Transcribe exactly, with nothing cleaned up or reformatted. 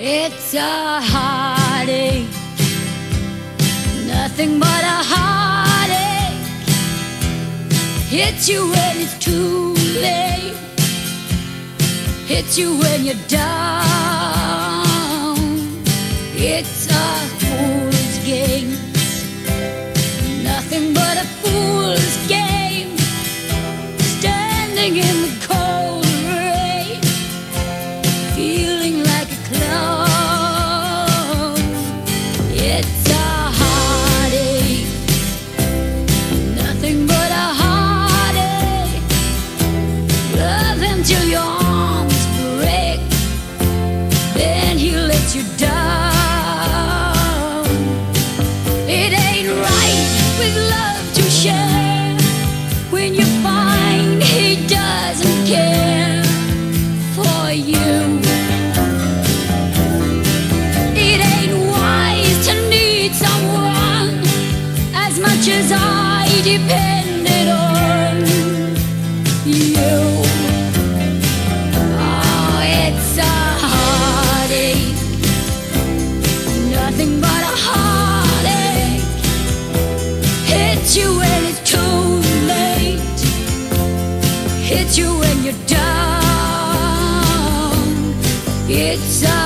It's a heartache, nothing but a heartache. Hits you when it's too late, hits you when you're down. It's a fool's game, nothing but a fool's game. Standing in the cold rain, feeling like a clown. It's a heartache, nothing but a heartache. Love him till your arms break, then he lets you down. It ain't right with love to share when you find he doesn't care for you. It ain't wise to need someone as much as I depended on you. Oh, it's a heartache, nothing but a heartache. Hits you when it's too late, hits you when you're down. It's a